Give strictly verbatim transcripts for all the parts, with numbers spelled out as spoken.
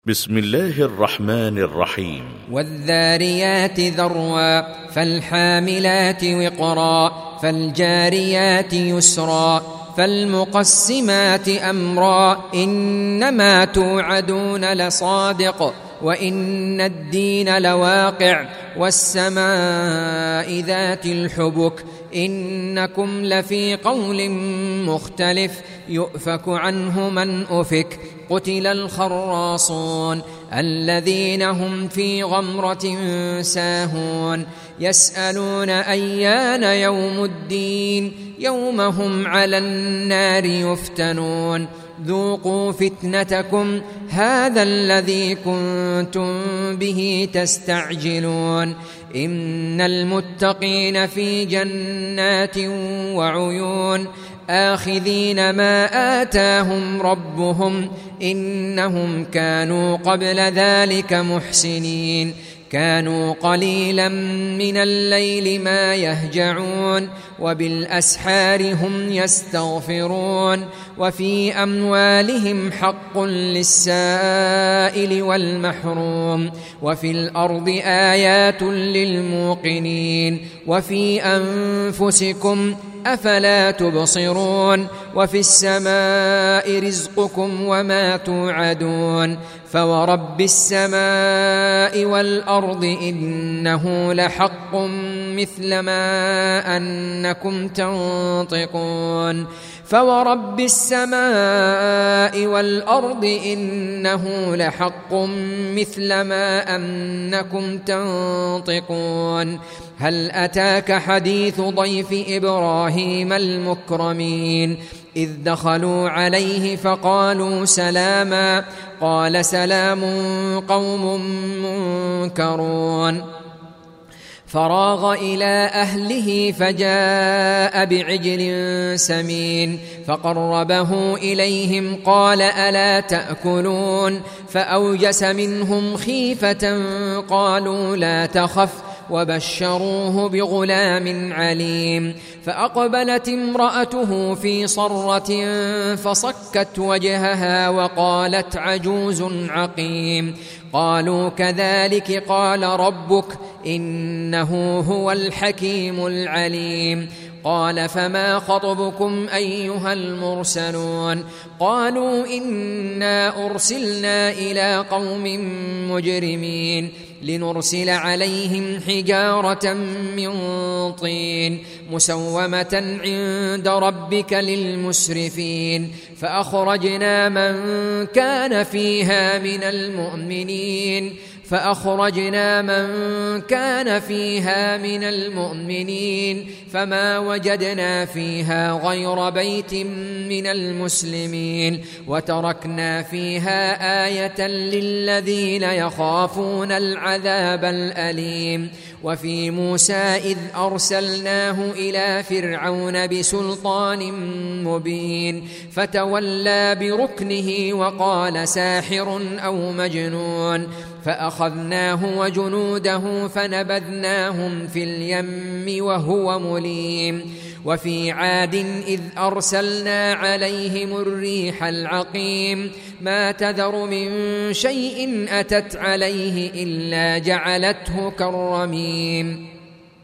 بسم الله الرحمن الرحيم. والذاريات ذروا فالحاملات وقرا فالجاريات يسرا فالمقسمات أمرا إنما توعدون لصادق وإن الدين لواقع والسماء ذات الحبك إنكم لفي قول مختلف يؤفك عنه من أفك قتل الخراصون الذين هم في غمرة ساهون يسألون أيان يوم الدين يوم هم على النار يفتنون ذوقوا فتنتكم هذا الذي كنتم به تستعجلون إن المتقين في جنات وعيون آخذين ما آتاهم ربهم إنهم كانوا قبل ذلك محسنين كانوا قليلا من الليل ما يهجعون وبالأسحار هم يستغفرون وفي أموالهم حق للسائل والمحروم وفي الأرض آيات للموقنين وفي أنفسكم أفلا تبصرون وفي السماء رزقكم وما توعدون فورب السماء والأرض إنه لحق مثل ما أنكم تنطقون فورب السماء والأرض إنه لحق مثل ما أنكم تنطقون هل أتاك حديث ضيف إبراهيم المكرمين إذ دخلوا عليه فقالوا سلاما قال سلام قوم منكرون فراغ إلى أهله فجاء بعجل سمين فقربه إليهم قال ألا تأكلون فأوجس منهم خيفة قالوا لا تخف وبشروه بغلام عليم فأقبلت امرأته في صرة فصكت وجهها وقالت عجوز عقيم قالوا كذلك قال ربك إنه هو الحكيم العليم قال فما خطبكم أيها المرسلون قالوا إنا أرسلنا إلى قوم مجرمين لنرسل عليهم حجارة من طين مسومة عند ربك للمسرفين فأخرجنا من كان فيها من المؤمنين فأخرجنا من كان فيها من المؤمنين فما وجدنا فيها غير بيت من المسلمين وتركنا فيها آية للذين يخافون العذاب الأليم وفي موسى إذ أرسلناه إلى فرعون بسلطان مبين فتولى بركنه وقال ساحر أو مجنون فأخذناه وجنوده فنبذناهم في اليم وهو مليم وفي عاد إذ أرسلنا عليهم الريح العقيم ما تذر من شيء أتت عليه إلا جعلته كالرميم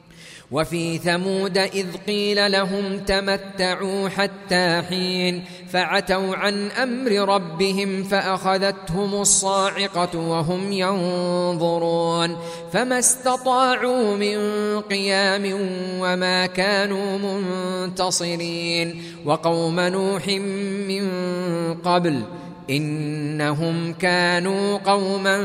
وفي ثمود إذ قيل لهم تمتعوا حتى حين فعتوا عن أمر ربهم فأخذتهم الصاعقة وهم ينظرون فما استطاعوا من قيام وما كانوا منتصرين وقوم نوح من قبل إنهم كانوا قوما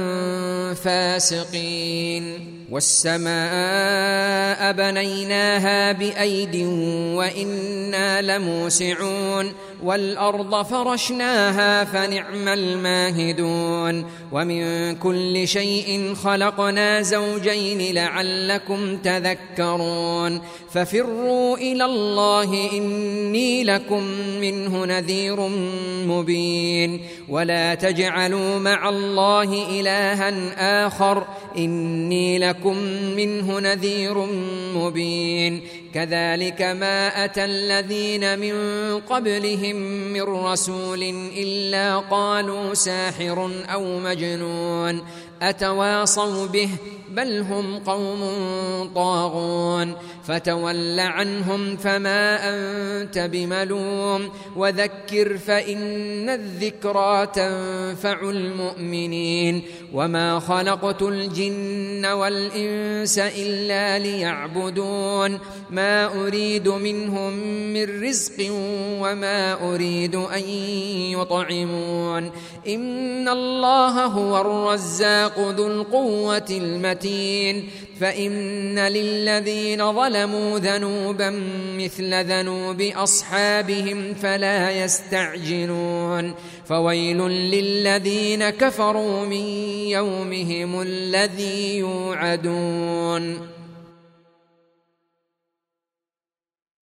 فاسقين والسماء بنيناها بأيد وإنا لموسعون والأرض فرشناها فنعم الماهدون ومن كل شيء خلقنا زوجين لعلكم تذكرون ففروا إلى الله إني لكم منه نذير مبين ولا تجعلوا مع الله إلها آخر إني لكم منه نذير مبين كذلك ما أتى الذين من قبلهم من رسول إلا قالوا ساحر أو مجنون أتواصوا به بل هم قوم طاغون فتول عنهم فما أنت بملوم وذكر فإن الذكرى تنفع المؤمنين وما خلقت الجن والإنس إلا ليعبدون ما أريد منهم من رزق وما أريد أن يطعمون إن الله هو الرزاق ذو القوة المتين فإن للذين ظلموا ذنوبا مثل ذنوب أصحابهم فلا يستعجلون فويل للذين كفروا من يومهم الذي يوعدون.